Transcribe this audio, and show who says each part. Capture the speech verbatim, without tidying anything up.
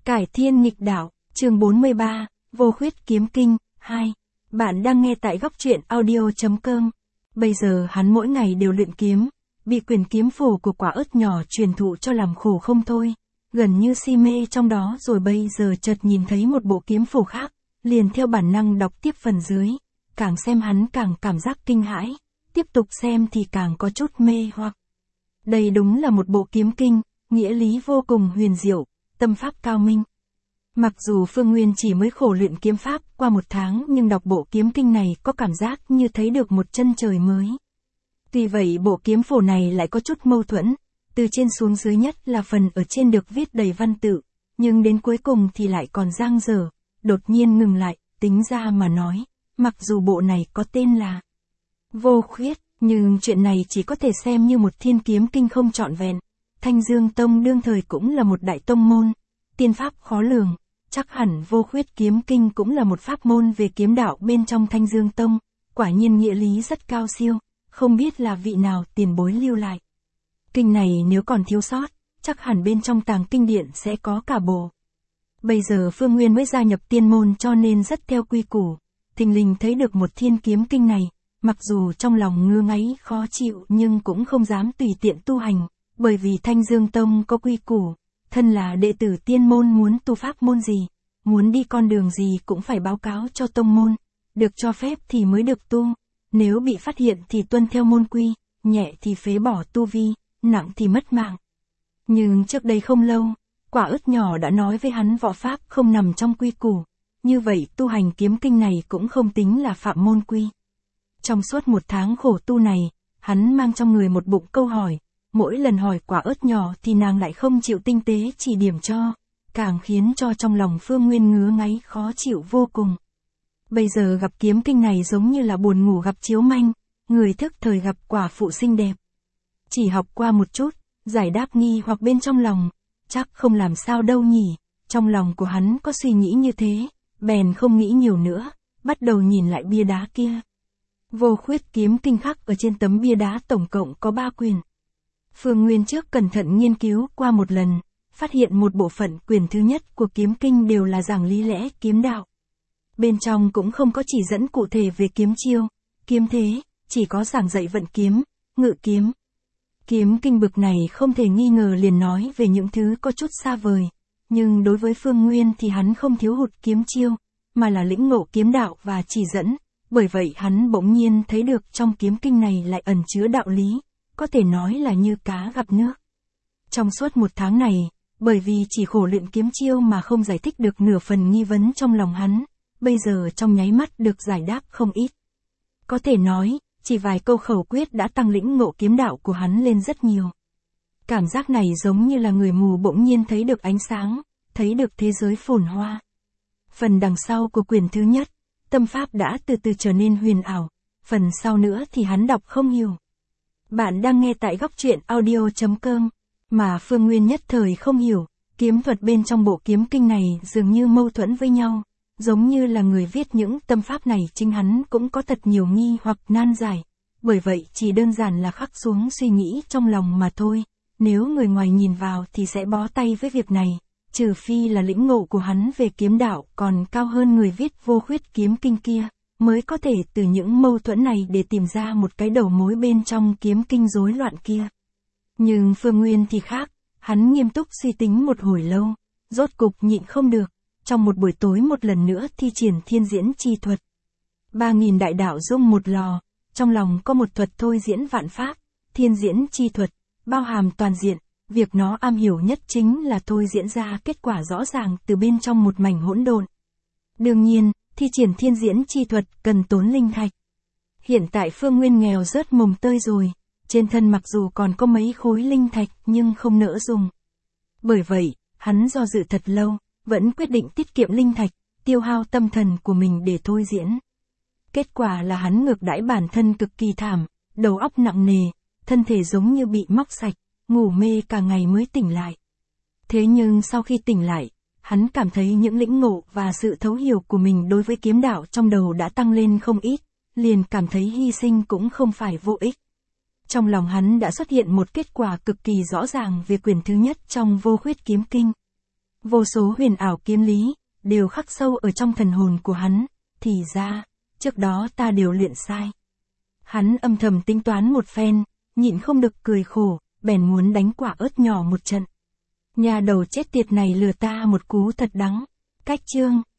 Speaker 1: Cải thiên nghịch đạo, chương bốn mươi ba, Vô Khuyết Kiếm Kinh, hai. Bạn đang nghe tại góc truyện audio chấm com. Bây giờ hắn mỗi ngày đều luyện kiếm, bị quyền kiếm phổ của quả ớt nhỏ truyền thụ cho làm khổ không thôi, gần như si mê trong đó rồi bây giờ chợt nhìn thấy một bộ kiếm phổ khác, liền theo bản năng đọc tiếp phần dưới, càng xem hắn càng cảm giác kinh hãi, tiếp tục xem thì càng có chút mê hoặc. Đây đúng là một bộ kiếm kinh, nghĩa lý vô cùng huyền diệu, tâm pháp cao minh. Mặc dù Phương Nguyên chỉ mới khổ luyện kiếm pháp qua một tháng nhưng đọc bộ kiếm kinh này có cảm giác như thấy được một chân trời mới. Tuy vậy bộ kiếm phổ này lại có chút mâu thuẫn, từ trên xuống dưới nhất là phần ở trên được viết đầy văn tự, nhưng đến cuối cùng thì lại còn dang dở, đột nhiên ngừng lại, tính ra mà nói, mặc dù bộ này có tên là Vô Khuyết, nhưng chuyện này chỉ có thể xem như một thiên kiếm kinh không trọn vẹn. Thanh Dương Tông đương thời cũng là một đại tông môn, tiên pháp khó lường, chắc hẳn Vô Khuyết Kiếm Kinh cũng là một pháp môn về kiếm đạo bên trong Thanh Dương Tông, quả nhiên nghĩa lý rất cao siêu, không biết là vị nào tiền bối lưu lại. Kinh này nếu còn thiếu sót, chắc hẳn bên trong tàng kinh điện sẽ có cả bộ. Bây giờ Phương Nguyên mới gia nhập tiên môn cho nên rất theo quy củ, thình lình thấy được một thiên kiếm kinh này, mặc dù trong lòng ngứa ngáy khó chịu nhưng cũng không dám tùy tiện tu hành. Bởi vì Thanh Dương Tông có quy củ, thân là đệ tử tiên môn muốn tu pháp môn gì, muốn đi con đường gì cũng phải báo cáo cho tông môn, được cho phép thì mới được tu, nếu bị phát hiện thì tuân theo môn quy, nhẹ thì phế bỏ tu vi, nặng thì mất mạng. Nhưng trước đây không lâu, quả ớt nhỏ đã nói với hắn võ pháp không nằm trong quy củ, như vậy tu hành kiếm kinh này cũng không tính là phạm môn quy. Trong suốt một tháng khổ tu này, hắn mang trong người một bụng câu hỏi. Mỗi lần hỏi quả ớt nhỏ thì nàng lại không chịu tinh tế chỉ điểm cho, càng khiến cho trong lòng Phương Nguyên ngứa ngáy khó chịu vô cùng. Bây giờ gặp kiếm kinh này giống như là buồn ngủ gặp chiếu manh, người thức thời gặp quả phụ xinh đẹp. Chỉ học qua một chút, giải đáp nghi hoặc bên trong lòng, chắc không làm sao đâu nhỉ, trong lòng của hắn có suy nghĩ như thế, bèn không nghĩ nhiều nữa, bắt đầu nhìn lại bia đá kia. Vô Khuyết Kiếm Kinh khắc ở trên tấm bia đá tổng cộng có ba quyển. Phương Nguyên trước cẩn thận nghiên cứu qua một lần, phát hiện một bộ phận quyển thứ nhất của kiếm kinh đều là giảng lý lẽ kiếm đạo. Bên trong cũng không có chỉ dẫn cụ thể về kiếm chiêu, kiếm thế, chỉ có giảng dạy vận kiếm, ngự kiếm. Kiếm kinh bực này không thể nghi ngờ liền nói về những thứ có chút xa vời, nhưng đối với Phương Nguyên thì hắn không thiếu hụt kiếm chiêu, mà là lĩnh ngộ kiếm đạo và chỉ dẫn, bởi vậy hắn bỗng nhiên thấy được trong kiếm kinh này lại ẩn chứa đạo lý. Có thể nói là như cá gặp nước. Trong suốt một tháng này, bởi vì chỉ khổ luyện kiếm chiêu mà không giải thích được nửa phần nghi vấn trong lòng hắn, bây giờ trong nháy mắt được giải đáp không ít. Có thể nói, chỉ vài câu khẩu quyết đã tăng lĩnh ngộ kiếm đạo của hắn lên rất nhiều. Cảm giác này giống như là người mù bỗng nhiên thấy được ánh sáng, thấy được thế giới phồn hoa. Phần đằng sau của quyển thứ nhất, tâm pháp đã từ từ trở nên huyền ảo, phần sau nữa thì hắn đọc không hiểu. Bạn đang nghe tại góc truyện audio chấm com, mà Phương Nguyên nhất thời không hiểu, kiếm thuật bên trong bộ kiếm kinh này dường như mâu thuẫn với nhau, giống như là người viết những tâm pháp này chính hắn cũng có thật nhiều nghi hoặc nan giải, bởi vậy chỉ đơn giản là khắc xuống suy nghĩ trong lòng mà thôi, nếu người ngoài nhìn vào thì sẽ bó tay với việc này, trừ phi là lĩnh ngộ của hắn về kiếm đạo còn cao hơn người viết Vô Khuyết Kiếm Kinh kia. Mới có thể từ những mâu thuẫn này để tìm ra một cái đầu mối bên trong kiếm kinh rối loạn kia. Nhưng Phương Nguyên thì khác, hắn nghiêm túc suy tính một hồi lâu, rốt cục nhịn không được, trong một buổi tối một lần nữa thi triển thiên diễn chi thuật. Ba nghìn đại đạo dung một lò, trong lòng có một thuật thôi diễn vạn pháp, thiên diễn chi thuật, bao hàm toàn diện, việc nó am hiểu nhất chính là thôi diễn ra kết quả rõ ràng từ bên trong một mảnh hỗn độn. Đương nhiên, thi triển thiên diễn chi thuật cần tốn linh thạch. Hiện tại Phương Nguyên nghèo rớt mồng tơi rồi, trên thân mặc dù còn có mấy khối linh thạch nhưng không nỡ dùng. Bởi vậy, hắn do dự thật lâu, vẫn quyết định tiết kiệm linh thạch, tiêu hao tâm thần của mình để thôi diễn. Kết quả là hắn ngược đãi bản thân cực kỳ thảm, đầu óc nặng nề, thân thể giống như bị móc sạch, ngủ mê cả ngày mới tỉnh lại. Thế nhưng sau khi tỉnh lại, hắn cảm thấy những lĩnh ngộ và sự thấu hiểu của mình đối với kiếm đạo trong đầu đã tăng lên không ít, liền cảm thấy hy sinh cũng không phải vô ích. Trong lòng hắn đã xuất hiện một kết quả cực kỳ rõ ràng về quyển thứ nhất trong Vô Khuyết Kiếm Kinh. Vô số huyền ảo kiếm lý, đều khắc sâu ở trong thần hồn của hắn, thì ra, trước đó ta đều luyện sai. Hắn âm thầm tính toán một phen, nhịn không được cười khổ, bèn muốn đánh quả ớt nhỏ một trận. Nhà đầu chết tiệt này lừa ta một cú thật đắng. Cách chương